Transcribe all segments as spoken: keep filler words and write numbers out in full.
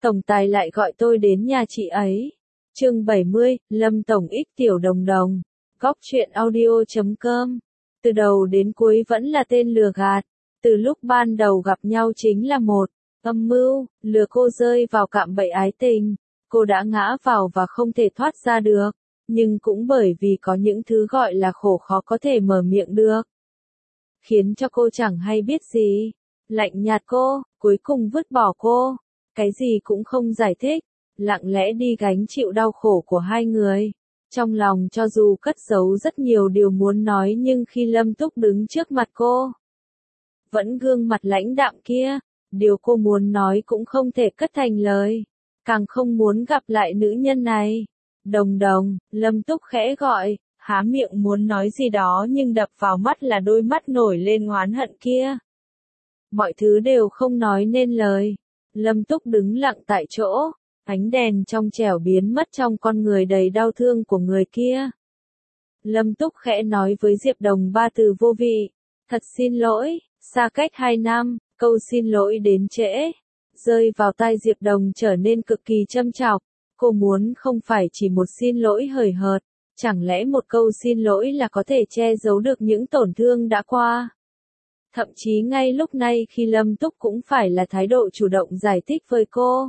Tổng tài lại gọi tôi đến nhà chị ấy. Chương bảy mươi, Lâm Tổng X Tiểu Đồng Đồng. Góc truyện audio chấm com. Từ đầu đến cuối vẫn là tên lừa gạt. Từ lúc ban đầu gặp nhau chính là một âm mưu, lừa cô rơi vào cạm bẫy ái tình. Cô đã ngã vào và không thể thoát ra được. Nhưng cũng bởi vì có những thứ gọi là khổ khó có thể mở miệng được. Khiến cho cô chẳng hay biết gì. Lạnh nhạt cô, cuối cùng vứt bỏ cô. Cái gì cũng không giải thích. Lặng lẽ đi gánh chịu đau khổ của hai người. Trong lòng cho dù cất giấu rất nhiều điều muốn nói nhưng khi Lâm Túc đứng trước mặt cô, vẫn gương mặt lãnh đạm kia, điều cô muốn nói cũng không thể cất thành lời, càng không muốn gặp lại nữ nhân này. Đồng Đồng, Lâm Túc khẽ gọi, há miệng muốn nói gì đó nhưng đập vào mắt là đôi mắt nổi lên oán hận kia. Mọi thứ đều không nói nên lời. Lâm Túc đứng lặng tại chỗ, ánh đèn trong trẻo biến mất trong con người đầy đau thương của người kia. Lâm Túc khẽ nói với Diệp Đồng ba từ vô vị. Thật xin lỗi, xa cách hai năm, câu xin lỗi đến trễ. Rơi vào tai Diệp Đồng trở nên cực kỳ châm chọc. Cô muốn không phải chỉ một xin lỗi hời hợt, chẳng lẽ một câu xin lỗi là có thể che giấu được những tổn thương đã qua. Thậm chí ngay lúc này khi Lâm Túc cũng phải là thái độ chủ động giải thích với cô.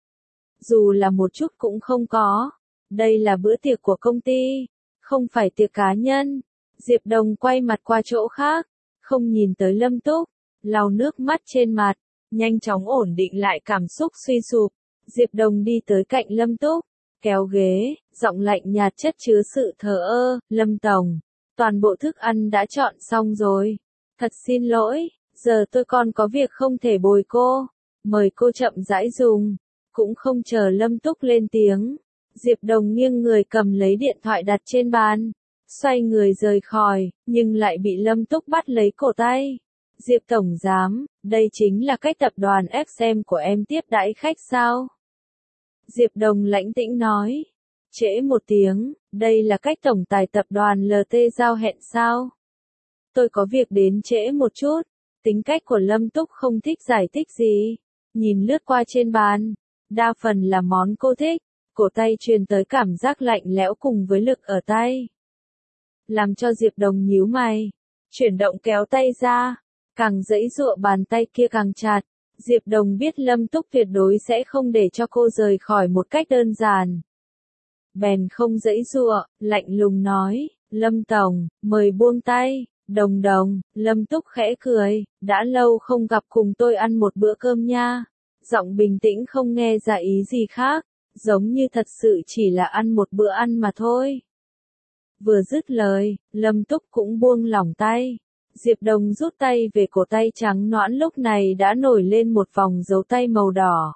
Dù là một chút cũng không có. Đây là bữa tiệc của công ty, không phải tiệc cá nhân. Diệp Đồng quay mặt qua chỗ khác, không nhìn tới Lâm Túc, lau nước mắt trên mặt, nhanh chóng ổn định lại cảm xúc suy sụp. Diệp Đồng đi tới cạnh Lâm Túc, kéo ghế, giọng lạnh nhạt chất chứa sự thờ ơ. Lâm Tổng, toàn bộ thức ăn đã chọn xong rồi. Thật xin lỗi, giờ tôi còn có việc không thể bồi cô. Mời cô chậm rãi dùng. Cũng không chờ Lâm Túc lên tiếng. Diệp Đồng nghiêng người cầm lấy điện thoại đặt trên bàn. Xoay người rời khỏi, nhưng lại bị Lâm Túc bắt lấy cổ tay. Diệp Tổng Giám, đây chính là cách tập đoàn ép em của em tiếp đãi khách sao? Diệp Đồng lãnh tĩnh nói. Trễ một tiếng, đây là cách tổng tài tập đoàn lờ tê giao hẹn sao? Tôi có việc đến trễ một chút. Tính cách của Lâm Túc không thích giải thích gì. Nhìn lướt qua trên bàn. Đa phần là món cô thích. Cổ tay truyền tới cảm giác lạnh lẽo cùng với lực ở tay. Làm cho Diệp Đồng nhíu mày. Chuyển động kéo tay ra. Càng giãy giụa bàn tay kia càng chặt. Diệp Đồng biết Lâm Túc tuyệt đối sẽ không để cho cô rời khỏi một cách đơn giản. Bèn không giãy giụa, lạnh lùng nói. Lâm Tổng, mời buông tay. Đồng Đồng, Lâm Túc khẽ cười. Đã lâu không gặp, cùng tôi ăn một bữa cơm nha. Giọng bình tĩnh không nghe ra ý gì khác. Giống như thật sự chỉ là ăn một bữa ăn mà thôi. Vừa dứt lời, Lâm Túc cũng buông lỏng tay. Diệp Đồng rút tay về, cổ tay trắng nõn lúc này đã nổi lên một vòng dấu tay màu đỏ.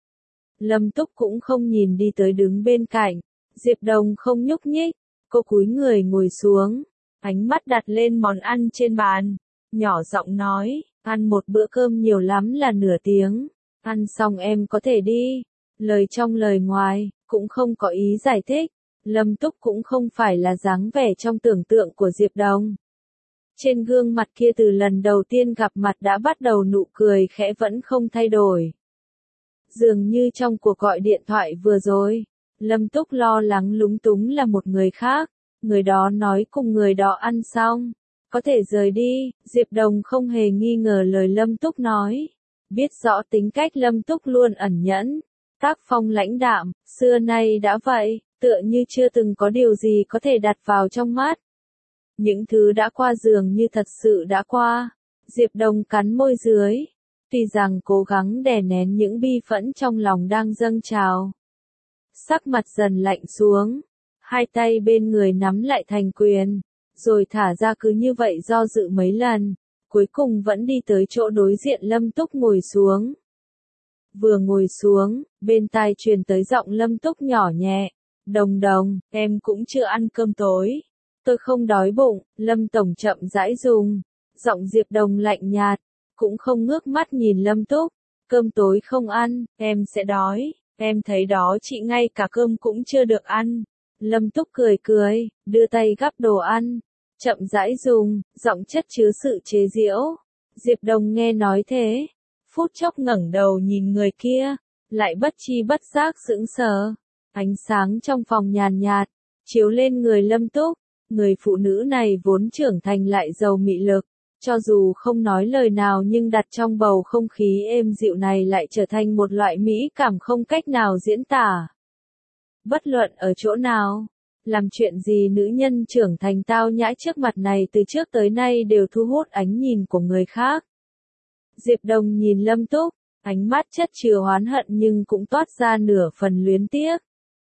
Lâm Túc cũng không nhìn đi tới đứng bên cạnh. Diệp Đồng không nhúc nhích. Cô cúi người ngồi xuống. Ánh mắt đặt lên món ăn trên bàn. Nhỏ giọng nói, ăn một bữa cơm nhiều lắm là nửa tiếng. Ăn xong em có thể đi. Lời trong lời ngoài, cũng không có ý giải thích. Lâm Túc cũng không phải là dáng vẻ trong tưởng tượng của Diệp Đồng. Trên gương mặt kia từ lần đầu tiên gặp mặt đã bắt đầu nụ cười khẽ vẫn không thay đổi. Dường như trong cuộc gọi điện thoại vừa rồi, Lâm Túc lo lắng lúng túng là một người khác. Người đó nói cùng người đó ăn xong, có thể rời đi. Diệp Đồng không hề nghi ngờ lời Lâm Túc nói. Biết rõ tính cách Lâm Túc luôn ẩn nhẫn. Tác phong lãnh đạm, xưa nay đã vậy, tựa như chưa từng có điều gì có thể đặt vào trong mắt. Những thứ đã qua dường như thật sự đã qua. Diệp Đồng cắn môi dưới. Tuy rằng cố gắng đè nén những bi phẫn trong lòng đang dâng trào. Sắc mặt dần lạnh xuống. Hai tay bên người nắm lại thành quyền. Rồi thả ra, cứ như vậy do dự mấy lần. Cuối cùng vẫn đi tới chỗ đối diện Lâm Túc ngồi xuống. Vừa ngồi xuống, bên tai truyền tới giọng Lâm Túc nhỏ nhẹ. Đồng Đồng, em cũng chưa ăn cơm tối. Tôi không đói bụng. Lâm Tổng chậm rãi dùng. Giọng Diệp Đồng lạnh nhạt. Cũng không ngước mắt nhìn Lâm Túc. Cơm tối không ăn, em sẽ đói. Em thấy đó chị ngay cả cơm cũng chưa được ăn. Lâm Túc cười cười, đưa tay gắp đồ ăn. Chậm rãi dùng, giọng chất chứa sự chế giễu. Diệp Đồng nghe nói thế. Phút chốc ngẩng đầu nhìn người kia. lại bất chi bất giác sững sờ. Ánh sáng trong phòng nhàn nhạt, chiếu lên người Lâm Túc, người phụ nữ này vốn trưởng thành lại giàu mị lực, cho dù không nói lời nào nhưng đặt trong bầu không khí êm dịu này lại trở thành một loại mỹ cảm không cách nào diễn tả. Bất luận ở chỗ nào, làm chuyện gì nữ nhân trưởng thành tao nhã trước mặt này từ trước tới nay đều thu hút ánh nhìn của người khác. Diệp Đồng nhìn Lâm Túc, ánh mắt chất chứa oán hận nhưng cũng toát ra nửa phần luyến tiếc.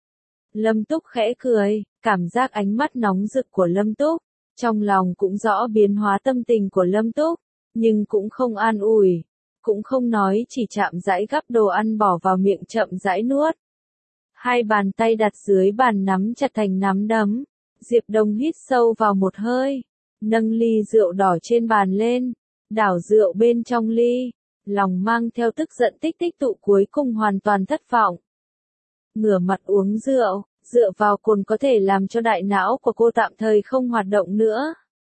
Lâm Túc khẽ cười, cảm giác ánh mắt nóng rực của Lâm Túc, trong lòng cũng rõ biến hóa tâm tình của Lâm Túc, nhưng cũng không an ủi, cũng không nói, chỉ chạm rãi gắp đồ ăn bỏ vào miệng chậm rãi nuốt. Hai bàn tay đặt dưới bàn nắm chặt thành nắm đấm, Diệp Đồng hít sâu vào một hơi, nâng ly rượu đỏ trên bàn lên, đảo rượu bên trong ly, lòng mang theo tức giận tích tích tụ cuối cùng hoàn toàn thất vọng. Ngửa mặt uống rượu, dựa vào cồn có thể làm cho đại não của cô tạm thời không hoạt động nữa.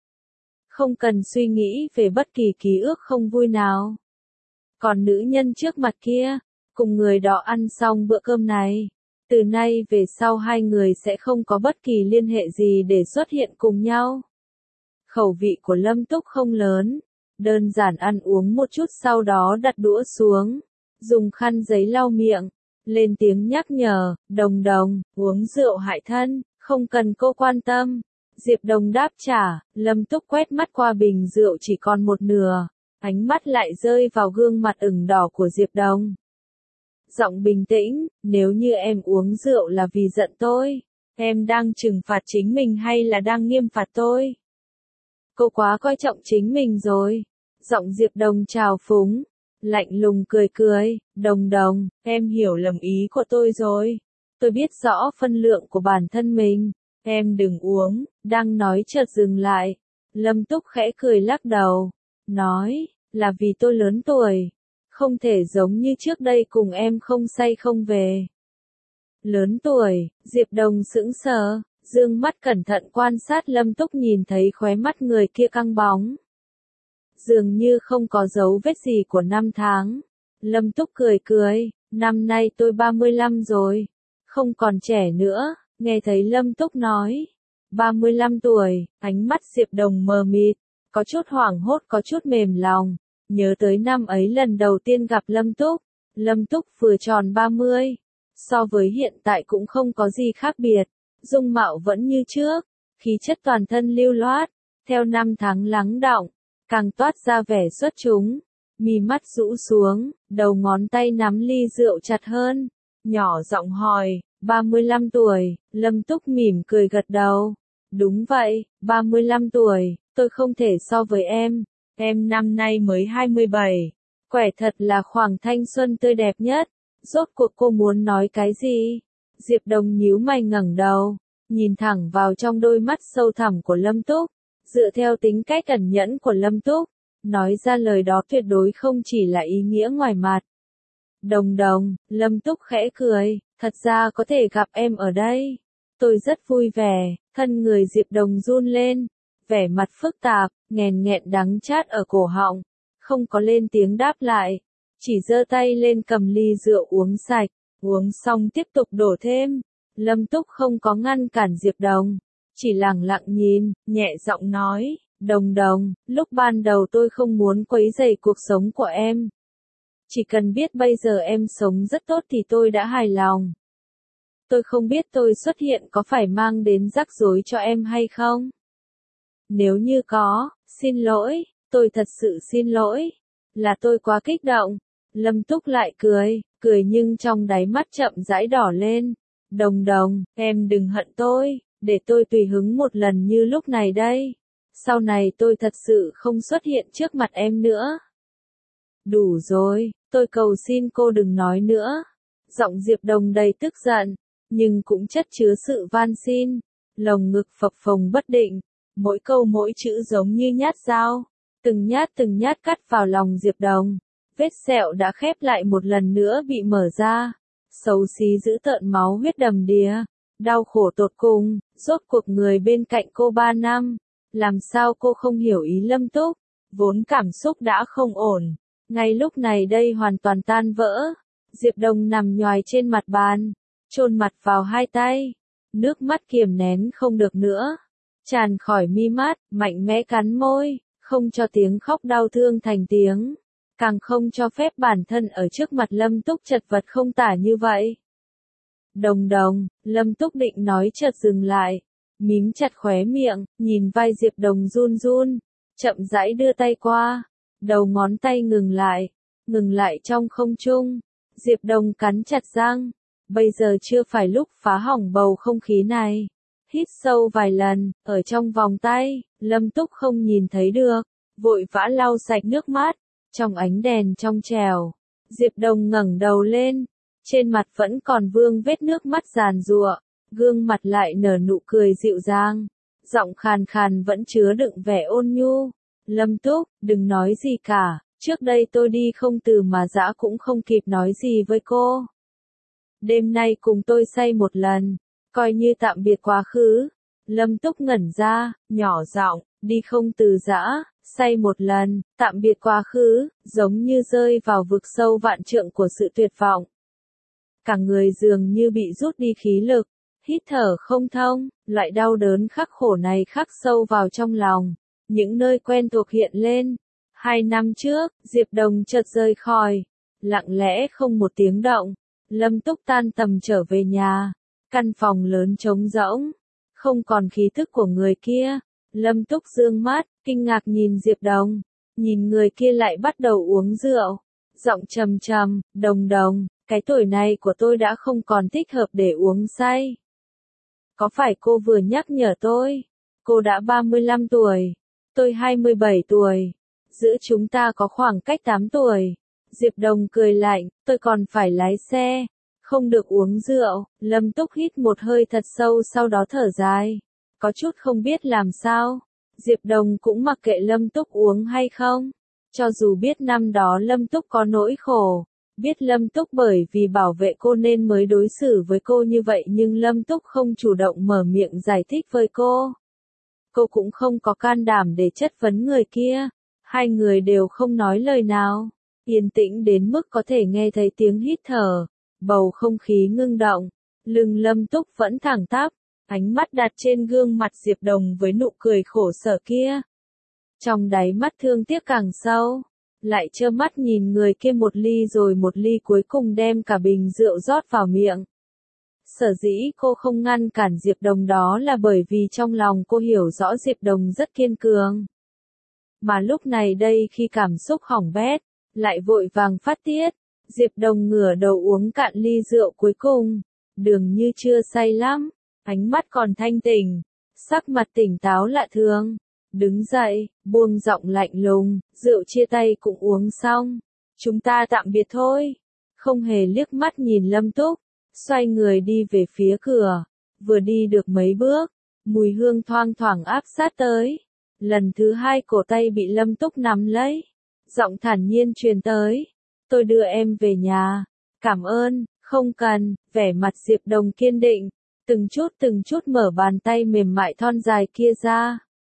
Không cần suy nghĩ về bất kỳ ký ức không vui nào. Còn nữ nhân trước mặt kia, cùng người đó ăn xong bữa cơm này, từ nay về sau hai người sẽ không có bất kỳ liên hệ gì để xuất hiện cùng nhau. Khẩu vị của Lâm Túc không lớn, đơn giản ăn uống một chút sau đó đặt đũa xuống, dùng khăn giấy lau miệng, lên tiếng nhắc nhở, Đồng Đồng, uống rượu hại thân, không cần cô quan tâm. Diệp Đồng đáp trả, Lâm Túc quét mắt qua bình rượu chỉ còn một nửa, ánh mắt lại rơi vào gương mặt ửng đỏ của Diệp Đồng. Giọng bình tĩnh, nếu như em uống rượu là vì giận tôi, em đang trừng phạt chính mình hay là đang nghiêm phạt tôi? Cô quá coi trọng chính mình rồi. Giọng Diệp Đồng trào phúng, lạnh lùng cười cười, Đồng Đồng, em hiểu lầm ý của tôi rồi. Tôi biết rõ phân lượng của bản thân mình, em đừng uống, đang nói chợt dừng lại. Lâm Túc khẽ cười lắc đầu, nói, là vì tôi lớn tuổi, không thể giống như trước đây cùng em không say không về. Lớn tuổi, Diệp Đồng sững sờ, dương mắt cẩn thận quan sát Lâm Túc nhìn thấy khóe mắt người kia căng bóng. Dường như không có dấu vết gì của năm tháng. Lâm Túc cười cười, năm nay tôi ba mươi lăm rồi, không còn trẻ nữa, nghe thấy Lâm Túc nói. ba mươi lăm tuổi, ánh mắt Diệp Đồng mờ mịt, có chút hoảng hốt có chút mềm lòng, nhớ tới năm ấy lần đầu tiên gặp Lâm Túc, Lâm Túc vừa tròn ba mươi, so với hiện tại cũng không có gì khác biệt, dung mạo vẫn như trước, khí chất toàn thân lưu loát, theo năm tháng lắng đọng, càng toát ra vẻ xuất chúng, mí mắt rũ xuống, đầu ngón tay nắm ly rượu chặt hơn, nhỏ giọng hỏi, ba mươi lăm tuổi, Lâm Túc mỉm cười gật đầu, đúng vậy, ba mươi lăm tuổi, tôi không thể so với em, em năm nay mới hai mươi bảy, quẻ thật là khoảng thanh xuân tươi đẹp nhất, rốt cuộc cô muốn nói cái gì? Diệp Đồng nhíu mày ngẩng đầu, nhìn thẳng vào trong đôi mắt sâu thẳm của Lâm Túc, dựa theo tính cách ẩn nhẫn của Lâm Túc, nói ra lời đó tuyệt đối không chỉ là ý nghĩa ngoài mặt. Đồng Đồng, Lâm Túc khẽ cười, thật ra có thể gặp em ở đây. Tôi rất vui vẻ, thân người Diệp Đồng run lên, vẻ mặt phức tạp, nghẹn nghẹn đắng chát ở cổ họng, không có lên tiếng đáp lại, chỉ giơ tay lên cầm ly rượu uống sạch, uống xong tiếp tục đổ thêm. Lâm Túc không có ngăn cản Diệp Đồng, chỉ lặng lặng nhìn, nhẹ giọng nói, Đồng Đồng, lúc ban đầu tôi không muốn quấy rầy cuộc sống của em. Chỉ cần biết bây giờ em sống rất tốt thì tôi đã hài lòng. Tôi không biết tôi xuất hiện có phải mang đến rắc rối cho em hay không? Nếu như có, xin lỗi, tôi thật sự xin lỗi. Là tôi quá kích động. Lâm Túc lại cười, cười nhưng trong đáy mắt chậm rãi đỏ lên. Đồng Đồng, em đừng hận tôi, để tôi tùy hứng một lần như lúc này đây. Sau này tôi thật sự không xuất hiện trước mặt em nữa. Đủ rồi, tôi cầu xin cô đừng nói nữa. Giọng Diệp Đồng đầy tức giận, nhưng cũng chất chứa sự van xin. Lồng ngực phập phồng bất định, mỗi câu mỗi chữ giống như nhát dao, từng nhát từng nhát cắt vào lòng Diệp Đồng. Vết sẹo đã khép lại một lần nữa bị mở ra, xấu xí dữ tợn máu huyết đầm đìa, đau khổ tột cùng, rốt cuộc người bên cạnh cô ba năm, làm sao cô không hiểu ý Lâm Túc, vốn cảm xúc đã không ổn, ngay lúc này đây hoàn toàn tan vỡ, Diệp Đồng nằm nhoài trên mặt bàn, chôn mặt vào hai tay, nước mắt kiềm nén không được nữa, tràn khỏi mi mắt, mạnh mẽ cắn môi, không cho tiếng khóc đau thương thành tiếng, càng không cho phép bản thân ở trước mặt Lâm Túc chật vật không tả như vậy. Đồng Đồng, Lâm Túc định nói chợt dừng lại, mím chặt khóe miệng, nhìn vai Diệp Đồng run run, chậm rãi đưa tay qua, đầu ngón tay ngừng lại, ngừng lại trong không trung. Diệp Đồng cắn chặt răng, bây giờ chưa phải lúc phá hỏng bầu không khí này. Hít sâu vài lần, ở trong vòng tay, Lâm Túc không nhìn thấy được, vội vã lau sạch nước mắt, trong ánh đèn trong trẻo. Diệp Đồng ngẩng đầu lên, trên mặt vẫn còn vương vết nước mắt giàn giụa, gương mặt lại nở nụ cười dịu dàng, giọng khàn khàn vẫn chứa đựng vẻ ôn nhu. Lâm Túc, đừng nói gì cả, trước đây tôi đi không từ mà dã cũng không kịp nói gì với cô. Đêm nay cùng tôi say một lần, coi như tạm biệt quá khứ. Lâm Túc ngẩn ra, nhỏ giọng, đi không từ dã, say một lần, tạm biệt quá khứ, giống như rơi vào vực sâu vạn trượng của sự tuyệt vọng. Cả người dường như bị rút đi khí lực, hít thở không thông, loại đau đớn khắc khổ này khắc sâu vào trong lòng, những nơi quen thuộc hiện lên. Hai năm trước, Diệp Đồng chợt rời khỏi, lặng lẽ không một tiếng động. Lâm Túc tan tầm trở về nhà, căn phòng lớn trống rỗng, không còn khí thức của người kia. Lâm Túc dương mắt, kinh ngạc nhìn Diệp Đồng, nhìn người kia lại bắt đầu uống rượu, giọng trầm trầm, Đồng Đồng, cái tuổi này của tôi đã không còn thích hợp để uống say. Có phải cô vừa nhắc nhở tôi? Cô đã ba mươi lăm tuổi, tôi hai mươi bảy tuổi, giữa chúng ta có khoảng cách tám tuổi. Diệp Đồng cười lạnh, tôi còn phải lái xe, không được uống rượu. Lâm Túc hít một hơi thật sâu sau đó thở dài, có chút không biết làm sao. Diệp Đồng cũng mặc kệ Lâm Túc uống hay không, cho dù biết năm đó Lâm Túc có nỗi khổ, biết Lâm Túc bởi vì bảo vệ cô nên mới đối xử với cô như vậy, nhưng Lâm Túc không chủ động mở miệng giải thích với cô. Cô cũng không có can đảm để chất vấn người kia, hai người đều không nói lời nào. Yên tĩnh đến mức có thể nghe thấy tiếng hít thở, bầu không khí ngưng động, lưng Lâm Túc vẫn thẳng tắp, ánh mắt đặt trên gương mặt Diệp Đồng với nụ cười khổ sở kia. Trong đáy mắt thương tiếc càng sâu, lại trơ mắt nhìn người kia một ly rồi một ly cuối cùng đem cả bình rượu rót vào miệng. Sở dĩ cô không ngăn cản Diệp Đồng đó là bởi vì trong lòng cô hiểu rõ Diệp Đồng rất kiên cường. Mà lúc này đây khi cảm xúc hỏng bét, lại vội vàng phát tiết, Diệp Đồng ngửa đầu uống cạn ly rượu cuối cùng, dường như chưa say lắm, ánh mắt còn thanh tỉnh, sắc mặt tỉnh táo lạ thường, đứng dậy, buông giọng lạnh lùng, rượu chia tay cũng uống xong, chúng ta tạm biệt thôi, không hề liếc mắt nhìn Lâm Túc, xoay người đi về phía cửa, vừa đi được mấy bước, mùi hương thoang thoảng áp sát tới, lần thứ hai cổ tay bị Lâm Túc nắm lấy. Giọng thản nhiên truyền tới, tôi đưa em về nhà, cảm ơn, không cần. Vẻ mặt Diệp Đồng kiên định, từng chút từng chút mở bàn tay mềm mại thon dài kia ra.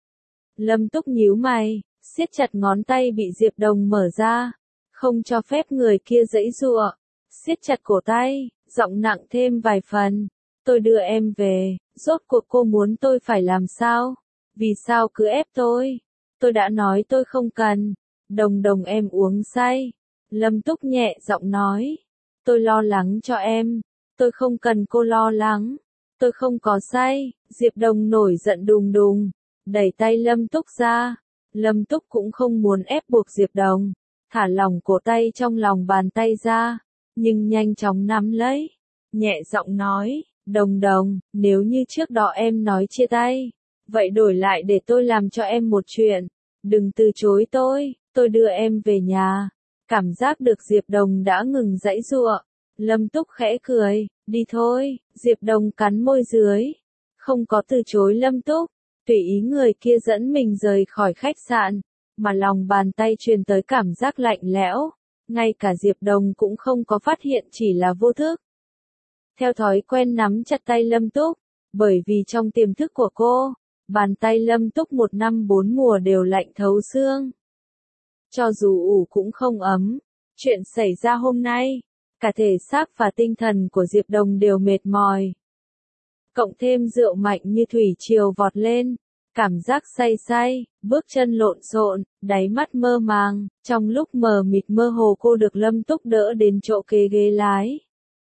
Lâm Túc nhíu mày, siết chặt ngón tay bị Diệp Đồng mở ra, không cho phép người kia giãy giụa, siết chặt cổ tay, giọng nặng thêm vài phần, tôi đưa em về, rốt cuộc cô muốn tôi phải làm sao? Vì sao cứ ép tôi? Tôi đã nói tôi không cần. Đồng Đồng em uống say. Lâm Túc nhẹ giọng nói. Tôi lo lắng cho em. Tôi không cần cô lo lắng. Tôi không có say. Diệp Đồng nổi giận đùng đùng, đẩy tay Lâm Túc ra. Lâm Túc cũng không muốn ép buộc Diệp Đồng, thả lỏng cổ tay trong lòng bàn tay ra, nhưng nhanh chóng nắm lấy, nhẹ giọng nói, Đồng Đồng, nếu như trước đó em nói chia tay, vậy đổi lại để tôi làm cho em một chuyện, đừng từ chối tôi, tôi đưa em về nhà. Cảm giác được Diệp Đồng đã ngừng giãy giụa, Lâm Túc khẽ cười, đi thôi. Diệp Đồng cắn môi dưới, không có từ chối Lâm Túc, tùy ý người kia dẫn mình rời khỏi khách sạn, mà lòng bàn tay truyền tới cảm giác lạnh lẽo, ngay cả Diệp Đồng cũng không có phát hiện, chỉ là vô thức. Theo thói quen nắm chặt tay Lâm Túc, bởi vì trong tiềm thức của cô, bàn tay Lâm Túc một năm bốn mùa đều lạnh thấu xương. Cho dù ủ cũng không ấm. Chuyện xảy ra hôm nay, Cả thể xác và tinh thần của Diệp Đồng đều mệt mỏi. Cộng thêm rượu mạnh như thủy triều vọt lên, cảm giác say say, bước chân lộn xộn, đáy mắt mơ màng, trong lúc mờ mịt mơ hồ cô được Lâm Túc đỡ đến chỗ kế ghế lái.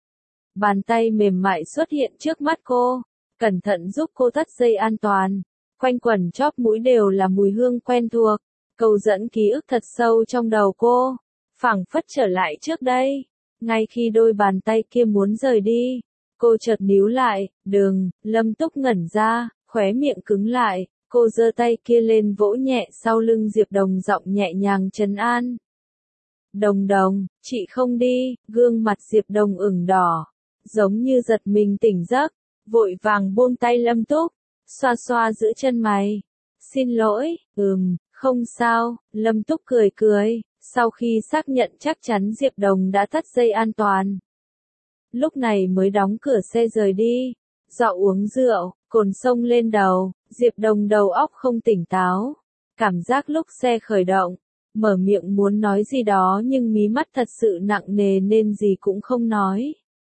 Bàn tay mềm mại xuất hiện trước mắt cô, cẩn thận giúp cô thắt dây an toàn, quanh quẩn chóp mũi đều là mùi hương quen thuộc, câu dẫn ký ức thật sâu trong đầu cô, phảng phất trở lại trước đây. Ngay khi đôi bàn tay kia muốn rời đi, cô chợt níu lại, đừng, Lâm Túc ngẩn ra, khóe miệng cứng lại, cô giơ tay kia lên vỗ nhẹ sau lưng Diệp Đồng, giọng nhẹ nhàng trấn an. Đồng Đồng, chị không đi, gương mặt Diệp Đồng ửng đỏ, giống như giật mình tỉnh giấc, vội vàng buông tay Lâm Túc, xoa xoa giữa chân mày. Xin lỗi, ừm, không sao, Lâm Túc cười cười, sau khi xác nhận chắc chắn Diệp Đồng đã thắt dây an toàn. Lúc này mới đóng cửa xe rời đi, do uống rượu, cồn sông lên đầu, Diệp Đồng đầu óc không tỉnh táo. Cảm giác lúc xe khởi động, mở miệng muốn nói gì đó nhưng mí mắt thật sự nặng nề nên gì cũng không nói.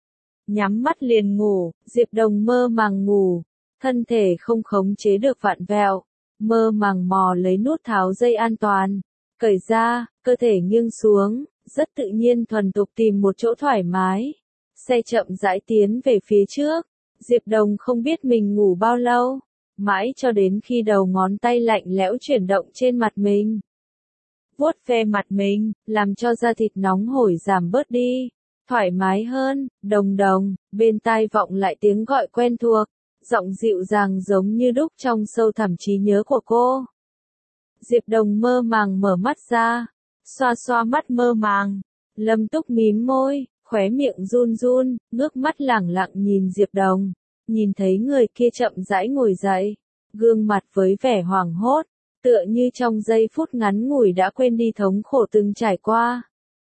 Nhắm mắt liền ngủ, Diệp Đồng mơ màng ngủ, thân thể không khống chế được vặn vẹo, mơ màng mò lấy nút tháo dây an toàn, cởi ra, cơ thể nghiêng xuống, rất tự nhiên thuần thục tìm một chỗ thoải mái. Xe chậm rãi tiến về phía trước, Diệp Đồng không biết mình ngủ bao lâu, mãi cho đến khi đầu ngón tay lạnh lẽo chuyển động trên mặt mình. Vuốt ve mặt mình, làm cho da thịt nóng hổi giảm bớt đi, thoải mái hơn. Đồng Đồng, bên tai vọng lại tiếng gọi quen thuộc, giọng dịu dàng giống như đúc trong sâu thẳm trí nhớ của cô. Diệp Đồng mơ màng mở mắt ra, xoa xoa mắt mơ màng, Lâm Túc mím môi, khóe miệng run run, ngước mắt lẳng lặng nhìn Diệp Đồng, nhìn thấy người kia chậm rãi ngồi dậy, gương mặt với vẻ hoảng hốt, tựa như trong giây phút ngắn ngủi đã quên đi thống khổ từng trải qua.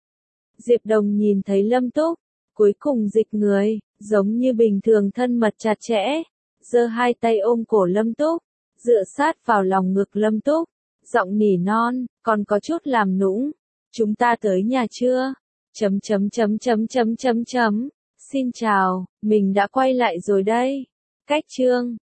Diệp Đồng nhìn thấy Lâm Túc, cuối cùng dịch người, giống như bình thường thân mật chặt chẽ, giơ hai tay ôm cổ Lâm Túc, dựa sát vào lòng ngực Lâm Túc, giọng nỉ non, còn có chút làm nũng, chúng ta tới nhà chưa? Chấm chấm chấm chấm chấm chấm chấm, xin chào, mình đã quay lại rồi đây. Cách chương